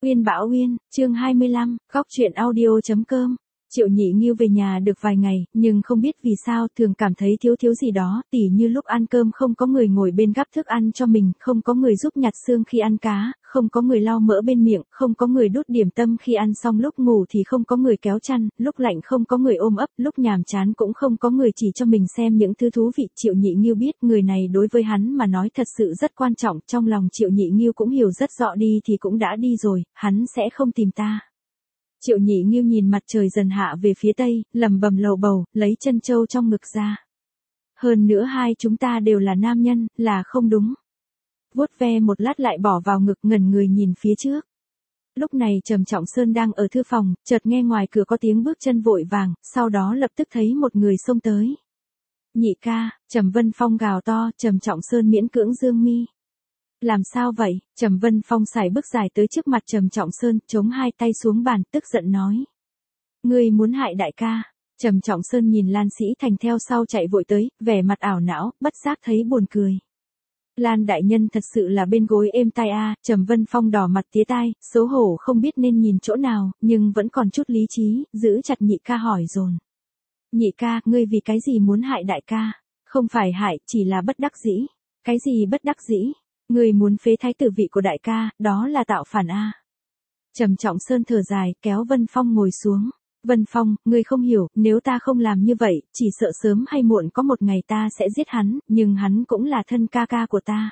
Uyên Bảo Uyên, chương 25, góc truyện audio.com. Triệu Nhị Nghiêu về nhà được vài ngày, nhưng không biết vì sao thường cảm thấy thiếu gì đó, tỉ như lúc ăn cơm không có người ngồi bên gắp thức ăn cho mình, không có người giúp nhặt xương khi ăn cá, không có người lau mỡ bên miệng, không có người đút điểm tâm khi ăn xong, lúc ngủ thì không có người kéo chăn, lúc lạnh không có người ôm ấp, lúc nhàm chán cũng không có người chỉ cho mình xem những thứ thú vị. Triệu Nhị Nghiêu biết người này đối với hắn mà nói thật sự rất quan trọng, trong lòng Triệu Nhị Nghiêu cũng hiểu rất rõ đi thì cũng đã đi rồi, hắn sẽ không tìm ta. Triệu Nhị Nghiêu nhìn mặt trời dần hạ về phía tây, lẩm bẩm lầu bầu, lấy chân châu trong ngực ra. Hơn nữa hai chúng ta đều là nam nhân, là không đúng. Vuốt ve một lát lại bỏ vào ngực, ngẩn người nhìn phía trước. Lúc này Trầm Trọng Sơn đang ở thư phòng, chợt nghe ngoài cửa có tiếng bước chân vội vàng, sau đó lập tức thấy một người xông tới. Nhị ca, Trầm Vân Phong gào to. Trầm Trọng Sơn miễn cưỡng dương mi. Làm sao vậy? Trầm Vân Phong sải bước dài tới trước mặt Trầm Trọng Sơn, chống hai tay xuống bàn, tức giận nói. Ngươi muốn hại đại ca. Trầm Trọng Sơn nhìn Lan Sĩ Thành theo sau chạy vội tới, vẻ mặt ảo não, bất giác thấy buồn cười. Lan đại nhân thật sự là bên gối êm tai a. Trầm Vân Phong đỏ mặt tía tai, xấu hổ không biết nên nhìn chỗ nào, nhưng vẫn còn chút lý trí, giữ chặt nhị ca hỏi dồn. Nhị ca, ngươi vì cái gì muốn hại đại ca? Không phải hại, chỉ là bất đắc dĩ. Cái gì bất đắc dĩ? Ngươi muốn phế thái tử vị của đại ca, đó là tạo phản a. Trầm Trọng Sơn thở dài, kéo Vân Phong ngồi xuống. Vân Phong, ngươi không hiểu, nếu ta không làm như vậy, chỉ sợ sớm hay muộn có một ngày ta sẽ giết hắn, nhưng hắn cũng là thân ca ca của ta.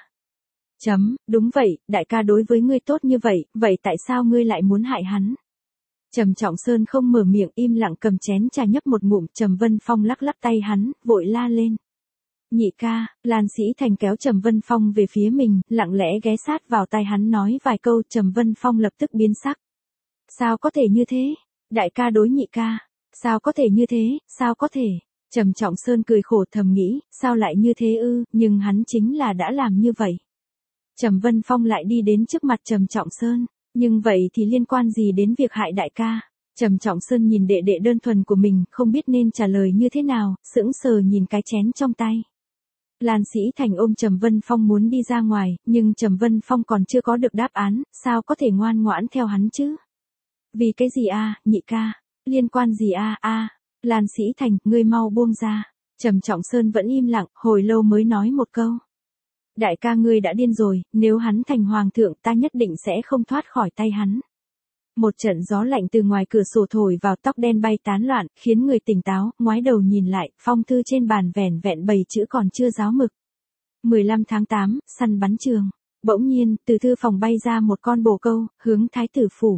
Đúng vậy, đại ca đối với ngươi tốt như vậy, vậy tại sao ngươi lại muốn hại hắn? Trầm Trọng Sơn không mở miệng, im lặng cầm chén trà nhấp một ngụm. Trầm Vân Phong lắc lắc tay hắn, vội la lên. Nhị ca. Lan Sĩ Thành kéo Trầm Vân Phong về phía mình, lặng lẽ ghé sát vào tai hắn nói vài câu. Trầm Vân Phong lập tức biến sắc. Sao có thể như thế? Đại ca đối nhị ca. Sao có thể như thế, sao có thể? Trầm Trọng Sơn cười khổ thầm nghĩ, sao lại như thế ư, nhưng hắn chính là đã làm như vậy. Trầm Vân Phong lại đi đến trước mặt Trầm Trọng Sơn, nhưng vậy thì liên quan gì đến việc hại đại ca? Trầm Trọng Sơn nhìn đệ đệ đơn thuần của mình, không biết nên trả lời như thế nào, sững sờ nhìn cái chén trong tay. Lan Sĩ Thành ôm Trầm Vân Phong muốn đi ra ngoài, nhưng Trầm Vân Phong còn chưa có được đáp án, sao có thể ngoan ngoãn theo hắn chứ? Vì cái gì a, nhị ca? Liên quan gì a? Lan Sĩ Thành, ngươi mau buông ra. Trầm Trọng Sơn vẫn im lặng, hồi lâu mới nói một câu. Đại ca ngươi đã điên rồi, nếu hắn thành hoàng thượng ta nhất định sẽ không thoát khỏi tay hắn. Một trận gió lạnh từ ngoài cửa sổ thổi vào, tóc đen bay tán loạn, khiến người tỉnh táo, ngoái đầu nhìn lại, phong thư trên bàn vẻn vẹn 7 chữ còn chưa ráo mực. 15 tháng 8, săn bắn trường. Bỗng nhiên, từ thư phòng bay ra một con bồ câu, hướng thái tử phủ.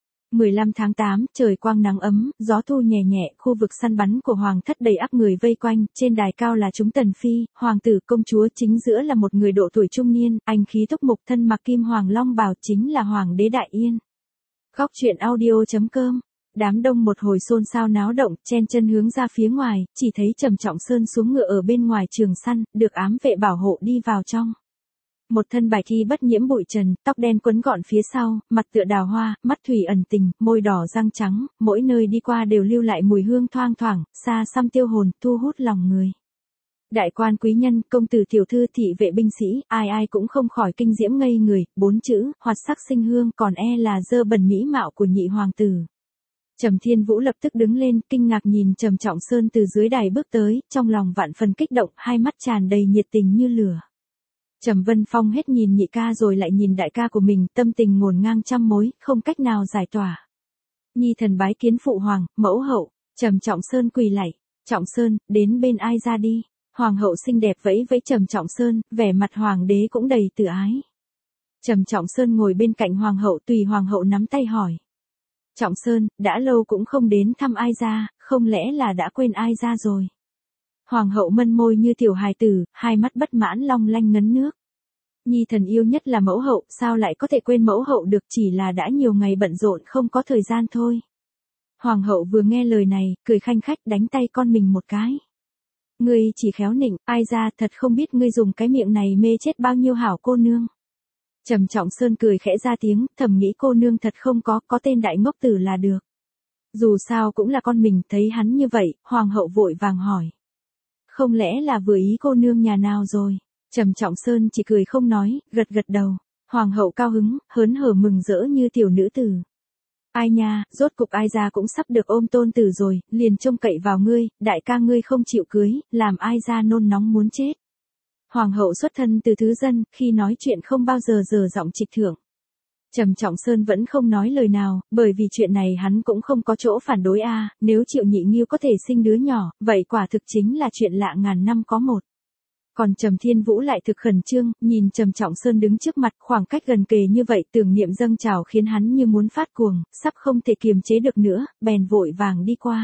15 tháng 8, trời quang nắng ấm, gió thu nhẹ nhẹ, khu vực săn bắn của hoàng thất đầy ắp người vây quanh, trên đài cao là chúng tần phi, hoàng tử, công chúa, chính giữa là một người độ tuổi trung niên, anh khí túc mục, thân mặc kim hoàng long bào, chính là hoàng đế Đại Yên. Góc truyện audio.com. Đám đông một hồi xôn xao náo động, chen chân hướng ra phía ngoài, chỉ thấy Trầm Trọng Sơn xuống ngựa ở bên ngoài trường săn, được ám vệ bảo hộ đi vào trong. Một thân bạch y bất nhiễm bụi trần, tóc đen quấn gọn phía sau, mặt tựa đào hoa, mắt thủy ẩn tình, môi đỏ răng trắng, mỗi nơi đi qua đều lưu lại mùi hương thoang thoảng, xa xăm tiêu hồn, thu hút lòng người. Đại quan quý nhân, công tử tiểu thư, thị vệ binh sĩ, ai ai cũng không khỏi kinh diễm ngây người. 4 chữ, hoạt sắc sinh hương, còn là dơ bẩn mỹ mạo của nhị hoàng tử. Trầm Thiên Vũ lập tức đứng lên, kinh ngạc nhìn Trầm Trọng Sơn từ dưới đài bước tới, trong lòng vạn phần kích động, hai mắt tràn đầy nhiệt tình như lửa. Trầm Vân Phong hết nhìn nhị ca rồi lại nhìn đại ca của mình, tâm tình ngổn ngang trăm mối, không cách nào giải tỏa. Nhi thần bái kiến phụ hoàng, mẫu hậu. Trầm Trọng Sơn quỳ lạy. Trọng Sơn, đến bên ai ra đi. Hoàng hậu xinh đẹp vẫy vẫy Trầm Trọng Sơn, vẻ mặt hoàng đế cũng đầy tự ái. Trầm Trọng Sơn ngồi bên cạnh hoàng hậu, tùy hoàng hậu nắm tay hỏi. Trọng Sơn, đã lâu cũng không đến thăm ai ra, không lẽ là đã quên ai ra rồi? Hoàng hậu mân môi như tiểu hài tử, hai mắt bất mãn long lanh ngấn nước. Nhi thần yêu nhất là mẫu hậu, sao lại có thể quên mẫu hậu được, chỉ là đã nhiều ngày bận rộn không có thời gian thôi. Hoàng hậu vừa nghe lời này, cười khanh khách đánh tay con mình một cái. Ngươi chỉ khéo nịnh, ai ra, thật không biết ngươi dùng cái miệng này mê chết bao nhiêu hảo cô nương. Trầm Trọng Sơn cười khẽ ra tiếng, thầm nghĩ cô nương thật không có tên đại ngốc tử là được. Dù sao cũng là con mình, thấy hắn như vậy, hoàng hậu vội vàng hỏi. Không lẽ là vừa ý cô nương nhà nào rồi? Trầm Trọng Sơn chỉ cười không nói, gật gật đầu. Hoàng hậu cao hứng, hớn hở mừng rỡ như tiểu nữ tử. Ai nha, rốt cục ai ra cũng sắp được ôm tôn tử rồi, liền trông cậy vào ngươi, đại ca ngươi không chịu cưới, làm ai ra nôn nóng muốn chết. Hoàng hậu xuất thân từ thứ dân, khi nói chuyện không bao giờ dở giọng trịch thượng. Trầm Trọng Sơn vẫn không nói lời nào, bởi vì chuyện này hắn cũng không có chỗ phản đối nếu Triệu Nhị Nghiêu có thể sinh đứa nhỏ, vậy quả thực chính là chuyện lạ ngàn năm có một. Còn Trầm Thiên Vũ lại thực khẩn trương, nhìn Trầm Trọng Sơn đứng trước mặt, khoảng cách gần kề như vậy tưởng niệm dâng trào khiến hắn như muốn phát cuồng, sắp không thể kiềm chế được nữa, bèn vội vàng đi qua.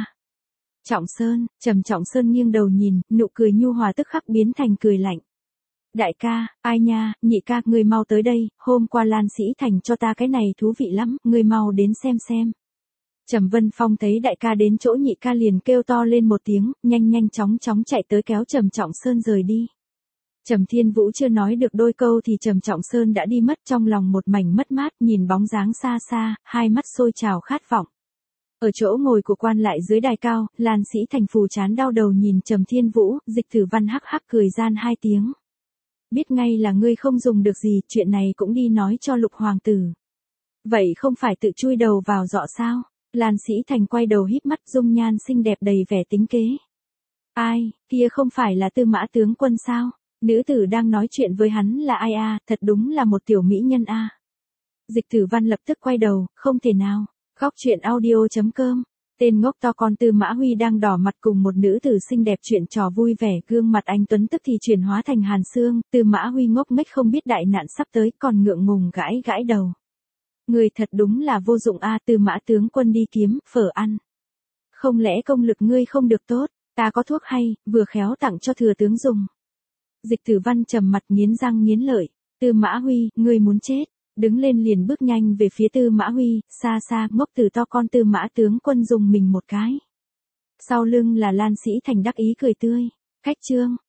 Trầm Trọng Sơn nghiêng đầu nhìn, nụ cười nhu hòa tức khắc biến thành cười lạnh. Đại ca, ai nha, nhị ca, ngươi mau tới đây, hôm qua Lan Sĩ Thành cho ta cái này thú vị lắm, ngươi mau đến xem. Trầm Vân Phong thấy đại ca đến chỗ nhị ca liền kêu to lên một tiếng, nhanh chóng chạy tới kéo Trầm Trọng Sơn rời đi. Trầm Thiên Vũ chưa nói được đôi câu thì Trầm Trọng Sơn đã đi mất, trong lòng một mảnh mất mát, nhìn bóng dáng xa xa, hai mắt sôi trào khát vọng. Ở chỗ ngồi của quan lại dưới đài cao, Lan Sĩ Thành phù chán đau đầu nhìn Trầm Thiên Vũ, Dịch Tử Văn hắc hắc cười gian hai tiếng. Biết ngay là ngươi không dùng được gì, chuyện này cũng đi nói cho Lục hoàng tử. Vậy không phải tự chui đầu vào giọ sao? Lan Sĩ Thành quay đầu híp mắt, dung nhan xinh đẹp đầy vẻ tính kế. Ai, kia không phải là Tư Mã tướng quân sao? Nữ tử đang nói chuyện với hắn là ai thật đúng là một tiểu mỹ nhân Dịch Tử Văn lập tức quay đầu, không thể nào. Góc truyện audio.com. Tên ngốc to con Tư Mã Huy đang đỏ mặt cùng một nữ tử xinh đẹp chuyện trò vui vẻ, gương mặt anh tuấn tức thì chuyển hóa thành hàn xương, Tư Mã Huy ngốc nghếch không biết đại nạn sắp tới, còn ngượng ngùng gãi đầu. Người thật đúng là vô dụng Tư Mã tướng quân đi kiếm phở ăn. Không lẽ công lực ngươi không được tốt, ta có thuốc hay, vừa khéo tặng cho thừa tướng dùng. Dịch Tử Văn trầm mặt nghiến răng nghiến lợi, Tư Mã Huy, ngươi muốn chết. Đứng lên liền bước nhanh về phía Tư Mã Huy, xa ngốc từ to con Tư Mã tướng quân dùng mình một cái. Sau lưng là Lan Sĩ Thành đắc ý cười tươi. Cách chương.